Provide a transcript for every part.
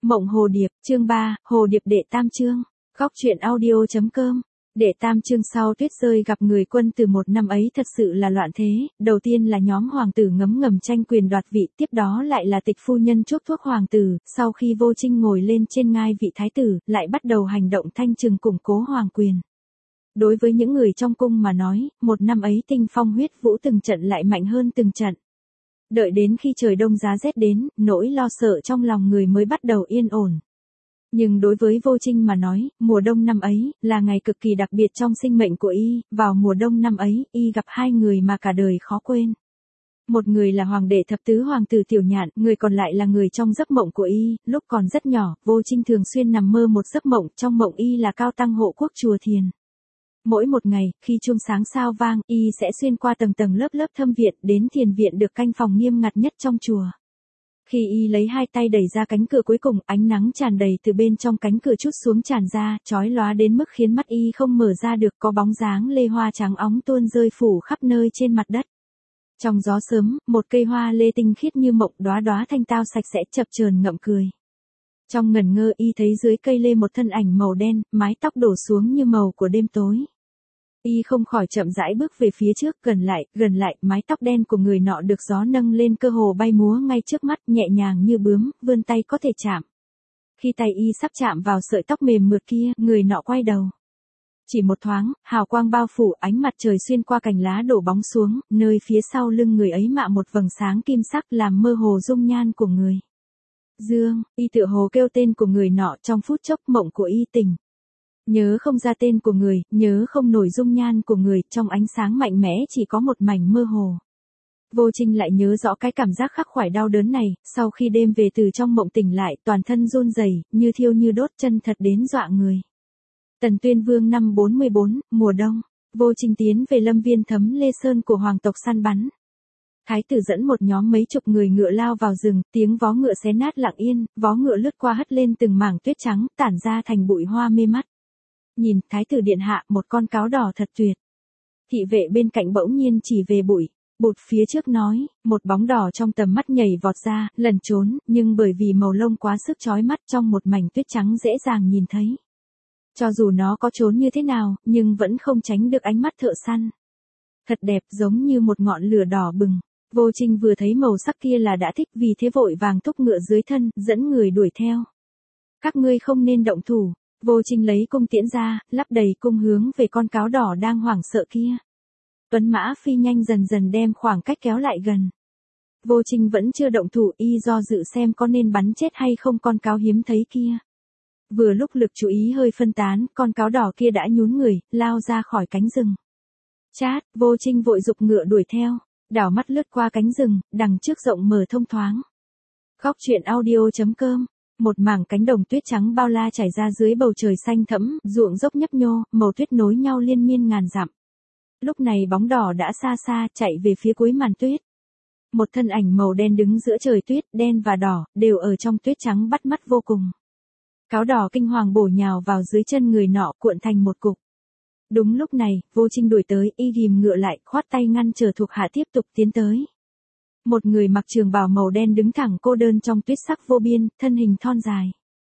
Mộng Hồ Điệp, chương 3, Hồ Điệp đệ tam chương. Góc truyện audio.com. Đệ tam chương sau tuyết rơi gặp người quân từ một năm ấy thật sự là loạn thế, đầu tiên là nhóm hoàng tử ngấm ngầm tranh quyền đoạt vị, tiếp đó lại là tịch phu nhân chuốc thuốc hoàng tử, sau khi Vô Trinh ngồi lên trên ngai vị thái tử, lại bắt đầu hành động thanh trừng củng cố hoàng quyền. Đối với những người trong cung mà nói, một năm ấy tinh phong huyết vũ từng trận lại mạnh hơn từng trận. Đợi đến khi trời đông giá rét đến, nỗi lo sợ trong lòng người mới bắt đầu yên ổn. Nhưng đối với Vô Trinh mà nói, mùa đông năm ấy, là ngày cực kỳ đặc biệt trong sinh mệnh của y, vào mùa đông năm ấy, y gặp hai người mà cả đời khó quên. Một người là hoàng đệ thập tứ hoàng tử Tiểu Nhạn, người còn lại là người trong giấc mộng của y, lúc còn rất nhỏ, Vô Trinh thường xuyên nằm mơ một giấc mộng, trong mộng y là cao tăng hộ quốc chùa Thiền. Mỗi một ngày, khi chuông sáng sao vang, y sẽ xuyên qua tầng tầng lớp lớp thâm viện, đến thiền viện được canh phòng nghiêm ngặt nhất trong chùa. Khi y lấy hai tay đẩy ra cánh cửa cuối cùng, ánh nắng tràn đầy từ bên trong cánh cửa trút xuống tràn ra, chói lóa đến mức khiến mắt y không mở ra được, có bóng dáng lê hoa trắng óng tuôn rơi phủ khắp nơi trên mặt đất. Trong gió sớm, một cây hoa lê tinh khiết như mộng, đóa đóa thanh tao sạch sẽ chập chờn ngậm cười. Trong ngẩn ngơ y thấy dưới cây lê một thân ảnh màu đen, mái tóc đổ xuống như màu của đêm tối. Y không khỏi chậm rãi bước về phía trước, gần lại, mái tóc đen của người nọ được gió nâng lên cơ hồ bay múa ngay trước mắt, nhẹ nhàng như bướm, vươn tay có thể chạm. Khi tay y sắp chạm vào sợi tóc mềm mượt kia, người nọ quay đầu. Chỉ một thoáng, hào quang bao phủ, ánh mặt trời xuyên qua cành lá đổ bóng xuống, nơi phía sau lưng người ấy mạ một vầng sáng kim sắc làm mơ hồ dung nhan của người. Dương, y tựa hồ kêu tên của người nọ, trong phút chốc mộng của y tỉnh. Nhớ không ra tên của người, nhớ không nổi dung nhan của người, trong ánh sáng mạnh mẽ chỉ có một mảnh mơ hồ. Vô Trinh lại nhớ rõ cái cảm giác khắc khoải đau đớn này, sau khi đêm về từ trong mộng tỉnh lại, toàn thân run rẩy, như thiêu như đốt, chân thật đến dọa người. Tần Tuyên Vương năm 44, mùa đông, Vô Trinh tiến về lâm viên Thấm Lê Sơn của hoàng tộc săn bắn. Thái tử dẫn một nhóm mấy chục người ngựa lao vào rừng, tiếng vó ngựa xé nát lặng yên, vó ngựa lướt qua hất lên từng mảng tuyết trắng, tản ra thành bụi hoa mê mắt. Nhìn, thái tử điện hạ, một con cáo đỏ thật tuyệt. Thị vệ bên cạnh bỗng nhiên chỉ về bụi, bụt phía trước nói, một bóng đỏ trong tầm mắt nhảy vọt ra, lẩn trốn, nhưng bởi vì màu lông quá sức chói mắt trong một mảnh tuyết trắng dễ dàng nhìn thấy. Cho dù nó có trốn như thế nào, nhưng vẫn không tránh được ánh mắt thợ săn. Thật đẹp, giống như một ngọn lửa đỏ bừng. Vô Trinh vừa thấy màu sắc kia là đã thích, vì thế vội vàng thúc ngựa dưới thân, dẫn người đuổi theo. Các ngươi không nên động thủ. Vô Trinh lấy cung tiễn ra, lắp đầy cung hướng về con cáo đỏ đang hoảng sợ kia. Tuấn mã phi nhanh dần dần đem khoảng cách kéo lại gần. Vô Trinh vẫn chưa động thủ, y do dự xem có nên bắn chết hay không con cáo hiếm thấy kia. Vừa lúc lực chú ý hơi phân tán, con cáo đỏ kia đã nhún người, lao ra khỏi cánh rừng. Chát, Vô Trinh vội giục ngựa đuổi theo, đảo mắt lướt qua cánh rừng, đằng trước rộng mở thông thoáng. Góc truyện audio.com. Một mảng cánh đồng tuyết trắng bao la trải ra dưới bầu trời xanh thẫm, ruộng dốc nhấp nhô, màu tuyết nối nhau liên miên ngàn dặm. Lúc này bóng đỏ đã xa xa chạy về phía cuối màn tuyết. Một thân ảnh màu đen đứng giữa trời tuyết, đen và đỏ, đều ở trong tuyết trắng bắt mắt vô cùng. Cáo đỏ kinh hoàng bổ nhào vào dưới chân người nọ, cuộn thành một cục. Đúng lúc này, Vô Trinh đuổi tới, y ghìm ngựa lại, khoát tay ngăn trở thuộc hạ tiếp tục tiến tới. Một người mặc trường bào màu đen đứng thẳng cô đơn trong tuyết sắc vô biên, thân hình thon dài.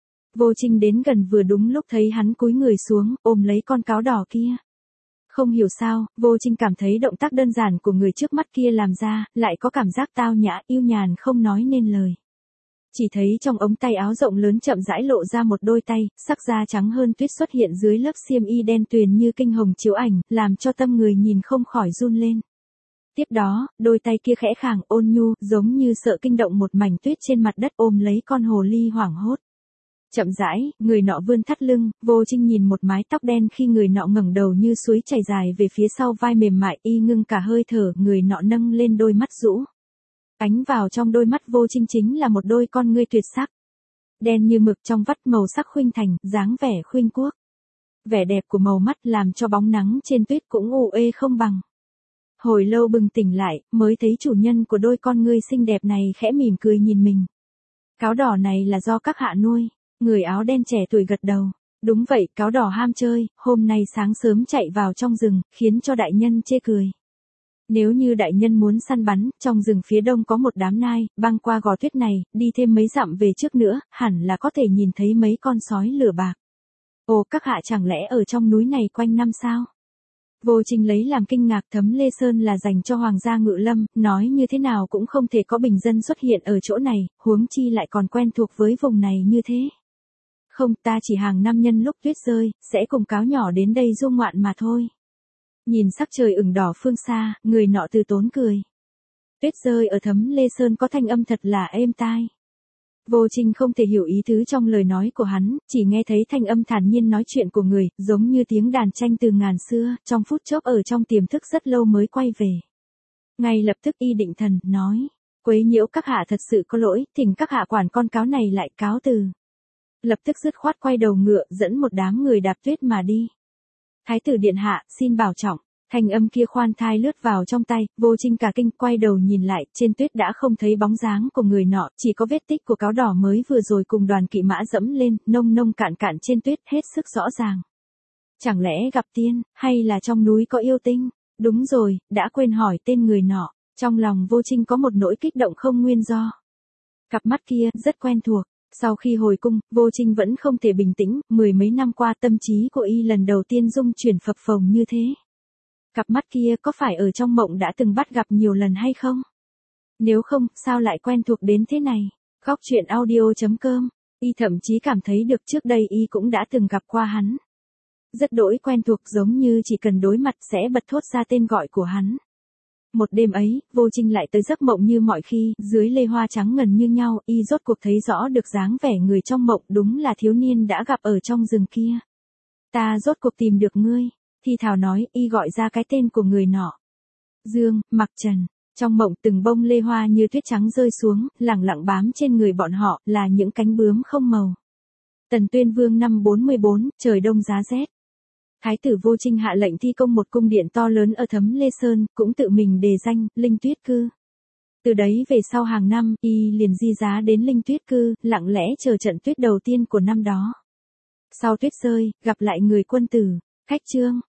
Vô Trinh đến gần vừa đúng lúc thấy hắn cúi người xuống, ôm lấy con cáo đỏ kia. Không hiểu sao, Vô Trinh cảm thấy động tác đơn giản của người trước mắt kia làm ra, lại có cảm giác tao nhã, yêu nhàn không nói nên lời. Chỉ thấy trong ống tay áo rộng lớn chậm rãi lộ ra một đôi tay, sắc da trắng hơn tuyết xuất hiện dưới lớp xiêm y đen tuyền như kinh hồng chiếu ảnh, làm cho tâm người nhìn không khỏi run lên. Tiếp đó, đôi tay kia khẽ khàng ôn nhu, giống như sợ kinh động một mảnh tuyết trên mặt đất, ôm lấy con hồ ly hoảng hốt. Chậm rãi, người nọ vươn thắt lưng, Vô Trinh nhìn một mái tóc đen khi người nọ ngẩng đầu như suối chảy dài về phía sau vai mềm mại, y ngưng cả hơi thở, người nọ nâng lên đôi mắt rũ. Ánh vào trong đôi mắt Vô Trinh chính là một đôi con ngươi tuyệt sắc. Đen như mực trong vắt, màu sắc khuynh thành, dáng vẻ khuynh quốc. Vẻ đẹp của màu mắt làm cho bóng nắng trên tuyết cũng u ê không bằng. Hồi lâu bừng tỉnh lại, mới thấy chủ nhân của đôi con ngươi xinh đẹp này khẽ mỉm cười nhìn mình. Cáo đỏ này là do các hạ nuôi, người áo đen trẻ tuổi gật đầu. Đúng vậy, cáo đỏ ham chơi, hôm nay sáng sớm chạy vào trong rừng, khiến cho đại nhân chê cười. Nếu như đại nhân muốn săn bắn, trong rừng phía đông có một đám nai, băng qua gò tuyết này, đi thêm mấy dặm về trước nữa, hẳn là có thể nhìn thấy mấy con sói lửa bạc. Ồ, các hạ chẳng lẽ ở trong núi này quanh năm sao? Vô Trình lấy làm kinh ngạc. Thấm Lê Sơn là dành cho Hoàng gia Ngự Lâm, nói như thế nào cũng không thể có bình dân xuất hiện ở chỗ này, huống chi lại còn quen thuộc với vùng này như thế. Không, ta chỉ hàng năm nhân lúc tuyết rơi, sẽ cùng cáo nhỏ đến đây du ngoạn mà thôi. Nhìn sắc trời ửng đỏ phương xa, người nọ từ tốn cười. Tuyết rơi ở Thấm Lê Sơn có thanh âm thật là êm tai. Vô Trình không thể hiểu ý tứ trong lời nói của hắn, chỉ nghe thấy thanh âm thản nhiên nói chuyện của người, giống như tiếng đàn tranh từ ngàn xưa, trong phút chốc ở trong tiềm thức rất lâu mới quay về. Ngay lập tức y định thần, nói, quấy nhiễu các hạ thật sự có lỗi, thỉnh các hạ quản con cáo này lại, cáo từ. Lập tức dứt khoát quay đầu ngựa, dẫn một đám người đạp tuyết mà đi. Thái tử điện hạ, xin bảo trọng. Thanh âm kia khoan thai lướt vào trong tay, Vô Trình cả kinh, quay đầu nhìn lại, trên tuyết đã không thấy bóng dáng của người nọ, chỉ có vết tích của cáo đỏ mới vừa rồi cùng đoàn kỵ mã dẫm lên, nông nông cạn cạn trên tuyết, hết sức rõ ràng. Chẳng lẽ gặp tiên, hay là trong núi có yêu tinh? Đúng rồi, đã quên hỏi tên người nọ. Trong lòng Vô Trình có một nỗi kích động không nguyên do. Cặp mắt kia, rất quen thuộc. Sau khi hồi cung, Vô Trình vẫn không thể bình tĩnh, mười mấy năm qua tâm trí của y lần đầu tiên dung chuyển phập phồng như thế. Cặp mắt kia có phải ở trong mộng đã từng bắt gặp nhiều lần hay không? Nếu không, sao lại quen thuộc đến thế này? Góc truyện audio.com, y thậm chí cảm thấy được trước đây y cũng đã từng gặp qua hắn. Rất đỗi quen thuộc, giống như chỉ cần đối mặt sẽ bật thốt ra tên gọi của hắn. Một đêm ấy, Vô Trình lại tới giấc mộng như mọi khi, dưới lê hoa trắng ngần như nhau, y rốt cuộc thấy rõ được dáng vẻ người trong mộng, đúng là thiếu niên đã gặp ở trong rừng kia. Ta rốt cuộc tìm được ngươi. Thi thào nói, y gọi ra cái tên của người nọ. Dương, Mặc Trần. Trong mộng từng bông lê hoa như tuyết trắng rơi xuống, lẳng lặng bám trên người bọn họ, là những cánh bướm không màu. Tần Tuyên Vương năm 44, trời đông giá rét. Thái tử Vô Trình hạ lệnh thi công một cung điện to lớn ở Thấm Lê Sơn, cũng tự mình đề danh, Linh Tuyết Cư. Từ đấy về sau hàng năm, y liền di giá đến Linh Tuyết Cư, lặng lẽ chờ trận tuyết đầu tiên của năm đó. Sau tuyết rơi, gặp lại người quân tử. Khách trương.